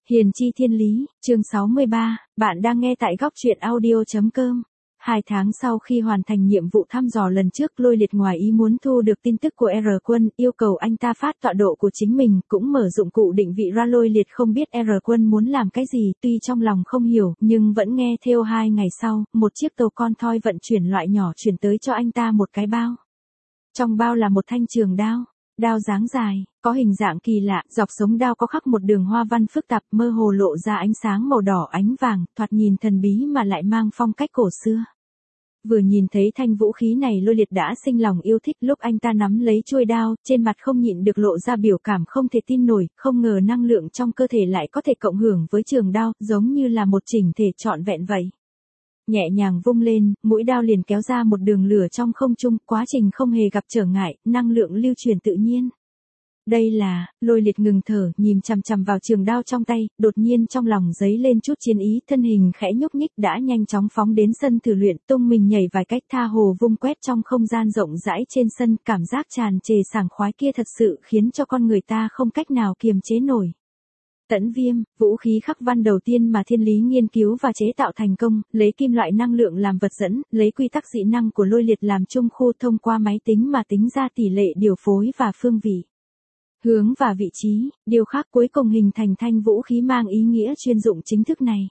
Hiền chi thiên lý, chương 63, bạn đang nghe tại góc truyện audio.com. 2 tháng sau khi hoàn thành nhiệm vụ thăm dò lần trước, Lôi Liệt ngoài ý muốn thu được tin tức của R Quân, yêu cầu anh ta phát tọa độ của chính mình, cũng mở dụng cụ định vị ra. Lôi Liệt không biết R Quân muốn làm cái gì, tuy trong lòng không hiểu, nhưng vẫn nghe theo. 2 ngày sau, một chiếc tàu con thoi vận chuyển loại nhỏ chuyển tới cho anh ta một cái bao. Trong bao là một thanh trường đao. Đao dáng dài, có hình dạng kỳ lạ, dọc sống đao có khắc một đường hoa văn phức tạp, mơ hồ lộ ra ánh sáng màu đỏ ánh vàng, thoạt nhìn thần bí mà lại mang phong cách cổ xưa. Vừa nhìn thấy thanh vũ khí này, Lôi Liệt đã sinh lòng yêu thích. Lúc anh ta nắm lấy chuôi đao, trên mặt không nhịn được lộ ra biểu cảm không thể tin nổi, không ngờ năng lượng trong cơ thể lại có thể cộng hưởng với trường đao, giống như là một chỉnh thể trọn vẹn vậy. Nhẹ nhàng vung lên, mũi đao liền kéo ra một đường lửa trong không trung, quá trình không hề gặp trở ngại, năng lượng lưu truyền tự nhiên. Đây là, Lôi Liệt ngừng thở, nhìn chằm chằm vào trường đao trong tay, đột nhiên trong lòng dấy lên chút chiến ý, thân hình khẽ nhúc nhích đã nhanh chóng phóng đến sân thử luyện, tung mình nhảy vài cách tha hồ vung quét trong không gian rộng rãi trên sân, cảm giác tràn trề sảng khoái kia thật sự khiến cho con người ta không cách nào kiềm chế nổi. Tẫn viêm, vũ khí khắc văn đầu tiên mà Thiên Lý nghiên cứu và chế tạo thành công, lấy kim loại năng lượng làm vật dẫn, lấy quy tắc dị năng của Lôi Liệt làm trung khu, thông qua máy tính mà tính ra tỷ lệ điều phối và phương vị, hướng và vị trí, điều khác cuối cùng hình thành thanh vũ khí mang ý nghĩa chuyên dụng chính thức này.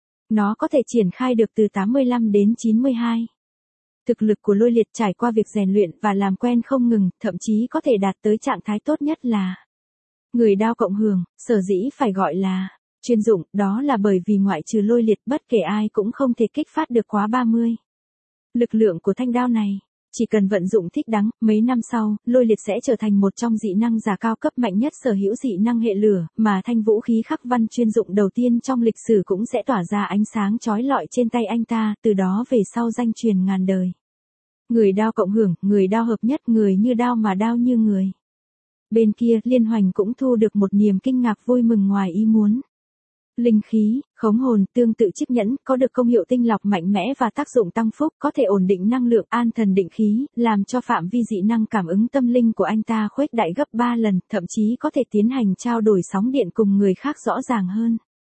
Nó có thể triển khai được từ 85 đến 92. Thực lực của Lôi Liệt trải qua việc rèn luyện và làm quen không ngừng, thậm chí có thể đạt tới trạng thái tốt nhất là người đao cộng hưởng. Sở dĩ phải gọi là chuyên dụng, đó là bởi vì ngoại trừ Lôi Liệt, bất kể ai cũng không thể kích phát được quá 30. Lực lượng của thanh đao này, chỉ cần vận dụng thích đáng, mấy năm sau, Lôi Liệt sẽ trở thành một trong dị năng giả cao cấp mạnh nhất sở hữu dị năng hệ lửa, mà thanh vũ khí khắc văn chuyên dụng đầu tiên trong lịch sử cũng sẽ tỏa ra ánh sáng chói lọi trên tay anh ta, từ đó về sau danh truyền ngàn đời. Người đao cộng hưởng, người đao hợp nhất, người như đao mà đao như người. Bên kia, Liên Hoành cũng thu được một niềm kinh ngạc vui mừng ngoài ý muốn. Linh khí, khống hồn, tương tự chiếc nhẫn, có được công hiệu tinh lọc mạnh mẽ và tác dụng tăng phúc, có thể ổn định năng lượng, an thần định khí, làm cho phạm vi dị năng cảm ứng tâm linh của anh ta khuếch đại gấp 3 lần, thậm chí có thể tiến hành trao đổi sóng điện cùng người khác rõ ràng hơn.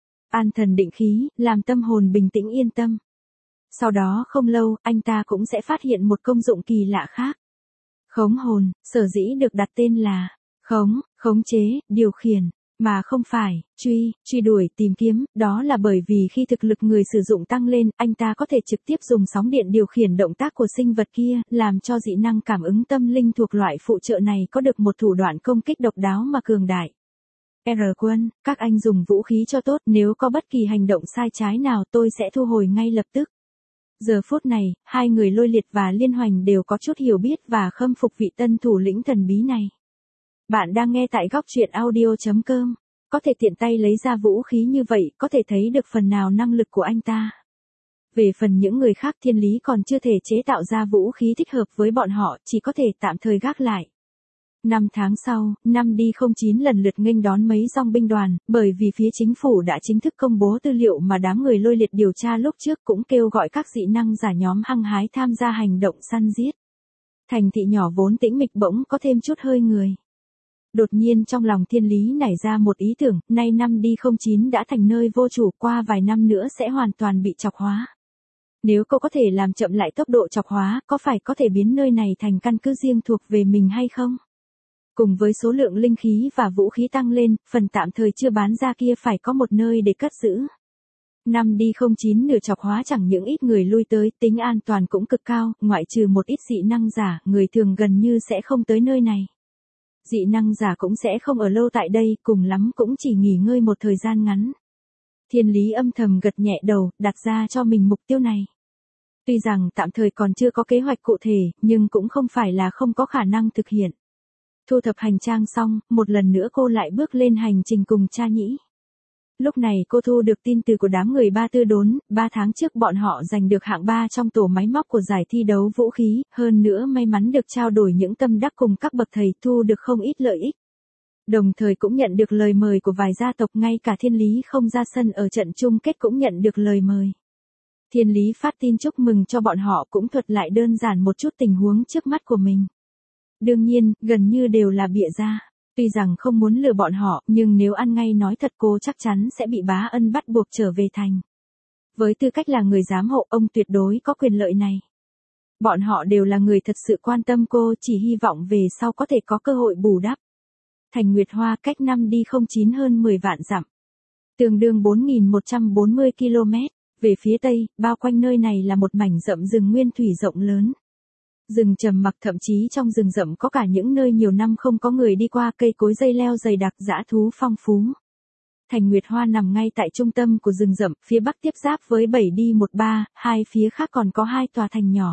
An thần định khí, làm tâm hồn bình tĩnh yên tâm. Sau đó không lâu, anh ta cũng sẽ phát hiện một công dụng kỳ lạ khác. Khống hồn, sở dĩ được đặt tên là khống chế, điều khiển, mà không phải truy đuổi, tìm kiếm, đó là bởi vì khi thực lực người sử dụng tăng lên, anh ta có thể trực tiếp dùng sóng điện điều khiển động tác của sinh vật kia, làm cho dị năng cảm ứng tâm linh thuộc loại phụ trợ này có được một thủ đoạn công kích độc đáo mà cường đại. R Quân, các anh dùng vũ khí cho tốt, nếu có bất kỳ hành động sai trái nào tôi sẽ thu hồi ngay lập tức. Giờ phút này, hai người Lôi Liệt và Liên Hoành đều có chút hiểu biết và khâm phục vị tân thủ lĩnh thần bí này. Bạn đang nghe tại góc truyện audio.com. Có thể tiện tay lấy ra vũ khí như vậy, có thể thấy được phần nào năng lực của anh ta. Về phần những người khác, Thiên Lý còn chưa thể chế tạo ra vũ khí thích hợp với bọn họ, chỉ có thể tạm thời gác lại. 5 tháng sau, 5D09 lần lượt nghênh đón mấy dòng binh đoàn, bởi vì phía chính phủ đã chính thức công bố tư liệu mà đám người Lôi Liệt điều tra lúc trước, cũng kêu gọi các dị năng giả nhóm hăng hái tham gia hành động săn giết. Thành thị nhỏ vốn tĩnh mịch bỗng có thêm chút hơi người. Đột nhiên trong lòng Thiên Lý nảy ra một ý tưởng, nay 5D09 đã thành nơi vô chủ, qua vài năm nữa sẽ hoàn toàn bị chọc hóa. Nếu cô có thể làm chậm lại tốc độ chọc hóa, có phải có thể biến nơi này thành căn cứ riêng thuộc về mình hay không? Cùng với số lượng linh khí và vũ khí tăng lên, phần tạm thời chưa bán ra kia phải có một nơi để cất giữ. 5D09 nửa chọc hóa chẳng những ít người lui tới, tính an toàn cũng cực cao, ngoại trừ một ít dị năng giả, người thường gần như sẽ không tới nơi này. Dị năng giả cũng sẽ không ở lâu tại đây, cùng lắm cũng chỉ nghỉ ngơi một thời gian ngắn. Thiên Lý âm thầm gật nhẹ đầu, đặt ra cho mình mục tiêu này. Tuy rằng tạm thời còn chưa có kế hoạch cụ thể, nhưng cũng không phải là không có khả năng thực hiện. Thu thập hành trang xong, một lần nữa cô lại bước lên hành trình cùng cha nhĩ. Lúc này cô thu được tin từ của đám người Ba Tư Đốn, 3 tháng trước bọn họ giành được hạng 3 trong tổ máy móc của giải thi đấu vũ khí, hơn nữa may mắn được trao đổi những tâm đắc cùng các bậc thầy, thu được không ít lợi ích. Đồng thời cũng nhận được lời mời của vài gia tộc, ngay cả Thiên Lý không ra sân ở trận chung kết cũng nhận được lời mời. Thiên Lý phát tin chúc mừng cho bọn họ, cũng thuật lại đơn giản một chút tình huống trước mắt của mình. Đương nhiên, gần như đều là bịa ra. Tuy rằng không muốn lừa bọn họ, nhưng nếu ăn ngay nói thật cô chắc chắn sẽ bị bá ân bắt buộc trở về thành. Với tư cách là người giám hộ, ông tuyệt đối có quyền lợi này. Bọn họ đều là người thật sự quan tâm cô, chỉ hy vọng về sau có thể có cơ hội bù đắp. Thành Nguyệt Hoa cách năm đi 09 hơn 10 vạn dặm. Tương đương 4.140 km. Về phía tây, bao quanh nơi này là một mảnh rậm rừng nguyên thủy rộng lớn. Rừng trầm mặc, thậm chí trong rừng rậm có cả những nơi nhiều năm không có người đi qua, cây cối dây leo dày đặc, dã thú phong phú. Thành Nguyệt Hoa nằm ngay tại trung tâm của rừng rậm, phía bắc tiếp giáp với 7D13, hai phía khác còn có hai tòa thành nhỏ.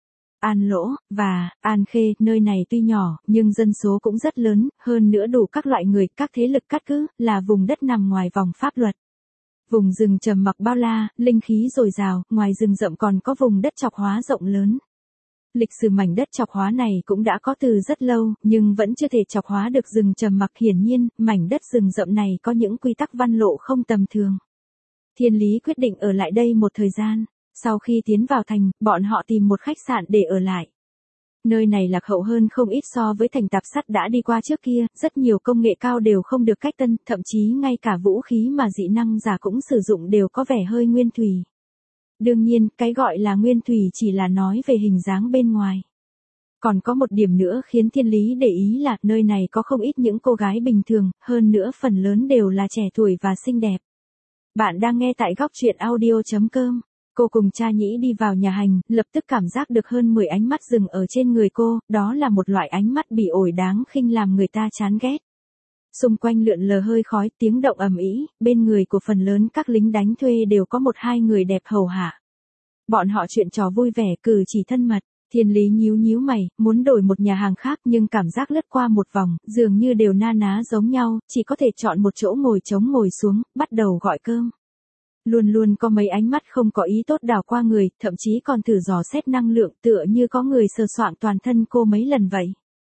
An Lỗ và An Khê, nơi này tuy nhỏ, nhưng dân số cũng rất lớn, hơn nữa đủ các loại người, các thế lực cát cứ, là vùng đất nằm ngoài vòng pháp luật. Vùng rừng trầm mặc bao la, linh khí dồi dào, ngoài rừng rậm còn có vùng đất chọc hóa rộng lớn. Lịch sử mảnh đất chọc hóa này cũng đã có từ rất lâu, nhưng vẫn chưa thể chọc hóa được rừng trầm mặc. Hiển nhiên, mảnh đất rừng rậm này có những quy tắc văn lộ không tầm thường. Thiên Lý quyết định ở lại đây một thời gian. Sau khi tiến vào thành, bọn họ tìm một khách sạn để ở lại. Nơi này lạc hậu hơn không ít so với thành tạp sắt đã đi qua trước kia, rất nhiều công nghệ cao đều không được cách tân, thậm chí ngay cả vũ khí mà dị năng giả cũng sử dụng đều có vẻ hơi nguyên thủy. Đương nhiên, cái gọi là nguyên thủy chỉ là nói về hình dáng bên ngoài. Còn có một điểm nữa khiến Thiên Lý để ý là nơi này có không ít những cô gái bình thường, hơn nữa phần lớn đều là trẻ tuổi và xinh đẹp. Bạn đang nghe tại góc truyện audio.com. Cô cùng cha nhĩ đi vào nhà hành, lập tức cảm giác được hơn 10 ánh mắt dừng ở trên người cô, đó là một loại ánh mắt bị ổi đáng khinh làm người ta chán ghét. Xung quanh lượn lờ hơi khói, tiếng động ầm ĩ, bên người của phần lớn các lính đánh thuê đều có một hai người đẹp hầu hạ. Bọn họ chuyện trò vui vẻ, cử chỉ thân mật. Thiên Lý nhíu nhíu mày, muốn đổi một nhà hàng khác nhưng cảm giác lướt qua một vòng, dường như đều na ná giống nhau, chỉ có thể chọn một chỗ ngồi trống ngồi xuống, bắt đầu gọi cơm. Luôn luôn có mấy ánh mắt không có ý tốt đảo qua người, thậm chí còn thử dò xét năng lượng, tựa như có người sờ soạng toàn thân cô mấy lần vậy.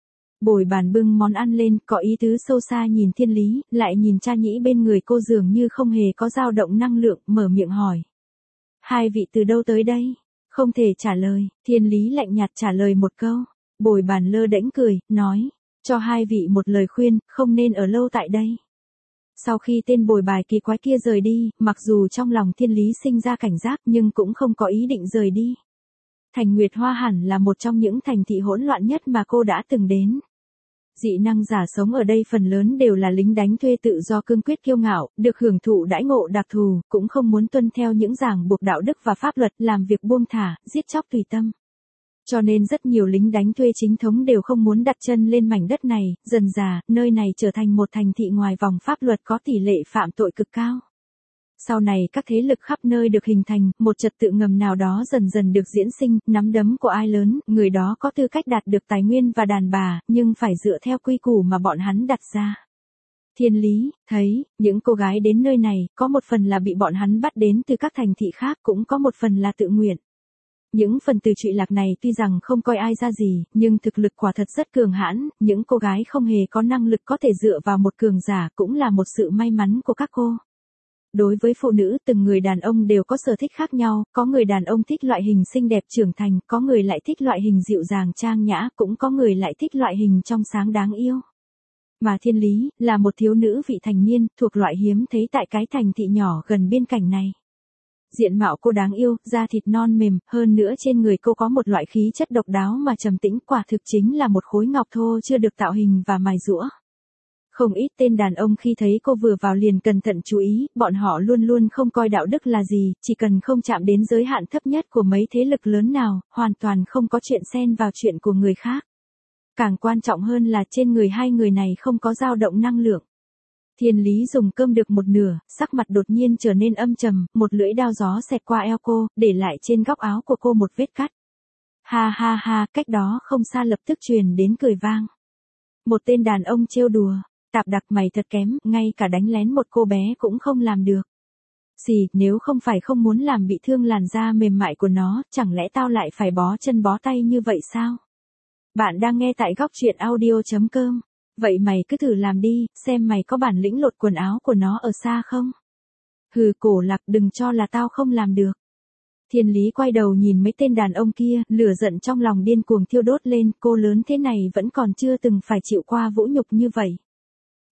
Bồi bàn bưng món ăn lên, có ý tứ sâu xa nhìn Thiên Lý, lại nhìn cha nhĩ bên người cô dường như không hề có dao động năng lượng, mở miệng hỏi. Hai vị từ đâu tới đây? Không thể trả lời, Thiên Lý lạnh nhạt trả lời một câu. Bồi bàn lơ đễnh cười, nói, cho hai vị một lời khuyên, không nên ở lâu tại đây. Sau khi tên bồi bài kỳ quái kia rời đi, mặc dù trong lòng Thiên Lý sinh ra cảnh giác nhưng cũng không có ý định rời đi. Thành Nguyệt Hoa hẳn là một trong những thành thị hỗn loạn nhất mà cô đã từng đến. Dị năng giả sống ở đây phần lớn đều là lính đánh thuê tự do cương quyết kiêu ngạo, được hưởng thụ đãi ngộ đặc thù, cũng không muốn tuân theo những ràng buộc đạo đức và pháp luật, làm việc buông thả, giết chóc tùy tâm. Cho nên rất nhiều lính đánh thuê chính thống đều không muốn đặt chân lên mảnh đất này, dần dà, nơi này trở thành một thành thị ngoài vòng pháp luật có tỷ lệ phạm tội cực cao. Sau này các thế lực khắp nơi được hình thành, một trật tự ngầm nào đó dần dần được diễn sinh, nắm đấm của ai lớn, người đó có tư cách đạt được tài nguyên và đàn bà, nhưng phải dựa theo quy củ mà bọn hắn đặt ra. Thiên Lý thấy, những cô gái đến nơi này, có một phần là bị bọn hắn bắt đến từ các thành thị khác, cũng có một phần là tự nguyện. Những phần tử trụy lạc này tuy rằng không coi ai ra gì, nhưng thực lực quả thật rất cường hãn, những cô gái không hề có năng lực có thể dựa vào một cường giả cũng là một sự may mắn của các cô. Đối với phụ nữ, từng người đàn ông đều có sở thích khác nhau, có người đàn ông thích loại hình xinh đẹp trưởng thành, có người lại thích loại hình dịu dàng trang nhã, cũng có người lại thích loại hình trong sáng đáng yêu. Mà Thiên Lý, là một thiếu nữ vị thành niên, thuộc loại hiếm thấy tại cái thành thị nhỏ gần biên cảnh này. Diện mạo cô đáng yêu, da thịt non mềm, hơn nữa trên người cô có một loại khí chất độc đáo mà trầm tĩnh, quả thực chính là một khối ngọc thô chưa được tạo hình và mài giũa. Không ít tên đàn ông khi thấy cô vừa vào liền cẩn thận chú ý, bọn họ luôn luôn không coi đạo đức là gì, chỉ cần không chạm đến giới hạn thấp nhất của mấy thế lực lớn nào, hoàn toàn không có chuyện xen vào chuyện của người khác. Càng quan trọng hơn là trên người hai người này không có dao động năng lượng. Thiên Lý dùng cơm được một nửa, sắc mặt đột nhiên trở nên âm trầm, một lưỡi dao gió xẹt qua eo cô, để lại trên góc áo của cô một vết cắt. Ha ha ha, cách đó không xa lập tức truyền đến cười vang. Một tên đàn ông trêu đùa, Tạp Đặc mày thật kém, ngay cả đánh lén một cô bé cũng không làm được. Xì, nếu không phải không muốn làm bị thương làn da mềm mại của nó, chẳng lẽ tao lại phải bó chân bó tay như vậy sao? Bạn đang nghe tại góc truyện audio.com. Vậy mày cứ thử làm đi, xem mày có bản lĩnh lột quần áo của nó ở xa không? Hừ, Cổ Lạc, đừng cho là tao không làm được. Thiên Lý quay đầu nhìn mấy tên đàn ông kia, lửa giận trong lòng điên cuồng thiêu đốt lên, cô lớn thế này vẫn còn chưa từng phải chịu qua vũ nhục như vậy.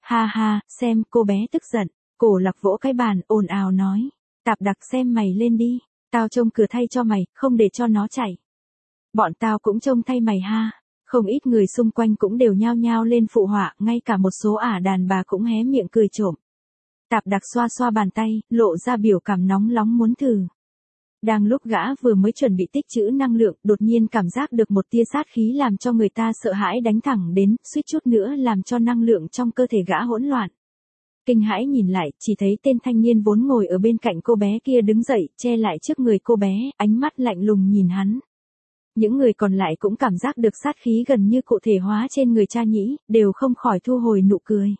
Ha ha, xem, cô bé tức giận. Cổ Lạc vỗ cái bàn, ồn ào nói. Tạp Đặc xem mày lên đi. Tao trông cửa thay cho mày, không để cho nó chạy. Bọn tao cũng trông thay mày ha. Không ít người xung quanh cũng đều nhao nhao lên phụ họa, ngay cả một số ả đàn bà cũng hé miệng cười trộm. Tạp Đặc xoa xoa bàn tay, lộ ra biểu cảm nóng nóng muốn thử. Đang lúc gã vừa mới chuẩn bị tích trữ năng lượng, đột nhiên cảm giác được một tia sát khí làm cho người ta sợ hãi đánh thẳng đến, suýt chút nữa làm cho năng lượng trong cơ thể gã hỗn loạn. Kinh hãi nhìn lại, chỉ thấy tên thanh niên vốn ngồi ở bên cạnh cô bé kia đứng dậy, che lại trước người cô bé, ánh mắt lạnh lùng nhìn hắn. Những người còn lại cũng cảm giác được sát khí gần như cụ thể hóa trên người Cha Nhĩ, đều không khỏi thu hồi nụ cười.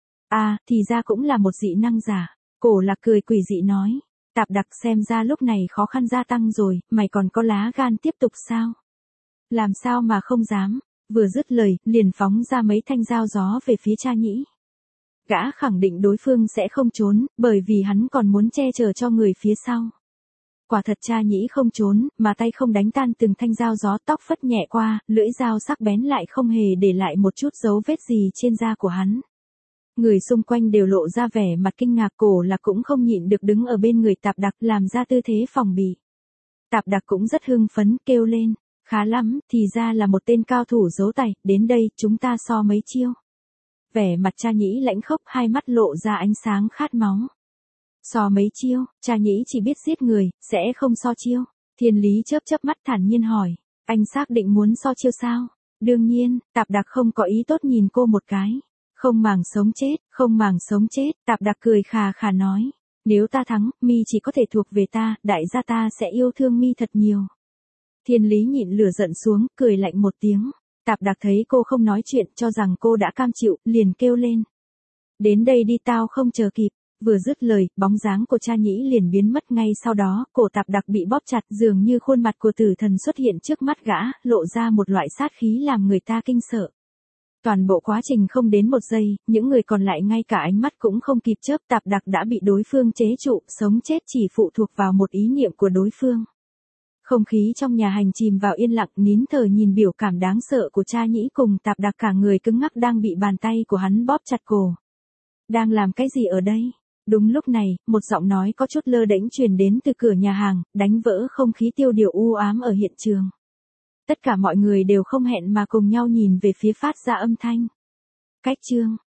À, thì ra cũng là một dị năng giả. Cổ Lạc cười quỷ dị nói. Tạp Đặc xem ra lúc này khó khăn gia tăng rồi, mày còn có lá gan tiếp tục sao? Làm sao mà không dám? Vừa dứt lời, liền phóng ra mấy thanh dao gió về phía Cha Nhĩ. Gã khẳng định đối phương sẽ không trốn, bởi vì hắn còn muốn che chở cho người phía sau. Quả thật Cha Nhĩ không trốn, mà tay không đánh tan từng thanh dao gió, tóc phất nhẹ qua, lưỡi dao sắc bén lại không hề để lại một chút dấu vết gì trên da của hắn. Người xung quanh đều lộ ra vẻ mặt kinh ngạc, Cổ Lạc cũng không nhịn được đứng ở bên người Tạp Đặc làm ra tư thế phòng bị. Tạp Đặc cũng rất hưng phấn, kêu lên, khá lắm, thì ra là một tên cao thủ giấu tài, đến đây, chúng ta so mấy chiêu. Vẻ mặt Cha Nhĩ lãnh khốc, hai mắt lộ ra ánh sáng khát máu. So mấy chiêu, Cha Nhĩ chỉ biết giết người, sẽ không so chiêu. Thiên Lý chớp chớp mắt thản nhiên hỏi, anh xác định muốn so chiêu sao? Đương nhiên, Tạp Đặc không có ý tốt nhìn cô một cái. Không màng sống chết, không màng sống chết, Tạp Đặc cười khà khà nói. Nếu ta thắng, mi chỉ có thể thuộc về ta, đại gia ta sẽ yêu thương mi thật nhiều. Thiên Lý nhịn lửa giận xuống, cười lạnh một tiếng. Tạp Đặc thấy cô không nói chuyện, cho rằng cô đã cam chịu, liền kêu lên. Đến đây đi, tao không chờ kịp. Vừa dứt lời, bóng dáng của Cha Nhĩ liền biến mất ngay sau đó, cổ Tạp Đặc bị bóp chặt, dường như khuôn mặt của tử thần xuất hiện trước mắt gã, lộ ra một loại sát khí làm người ta kinh sợ. Toàn bộ quá trình không đến một giây, những người còn lại ngay cả ánh mắt cũng không kịp chớp, Tạp Đặc đã bị đối phương chế trụ, sống chết chỉ phụ thuộc vào một ý niệm của đối phương. Không khí trong nhà hành chìm vào yên lặng, nín thở nhìn biểu cảm đáng sợ của Cha Nhĩ cùng Tạp Đặc, cả người cứng ngắc đang bị bàn tay của hắn bóp chặt cổ. Đang làm cái gì ở đây? Đúng lúc này, một giọng nói có chút lơ đễnh truyền đến từ cửa nhà hàng, đánh vỡ không khí tiêu điều u ám ở hiện trường. Tất cả mọi người đều không hẹn mà cùng nhau nhìn về phía phát ra âm thanh. Cách chương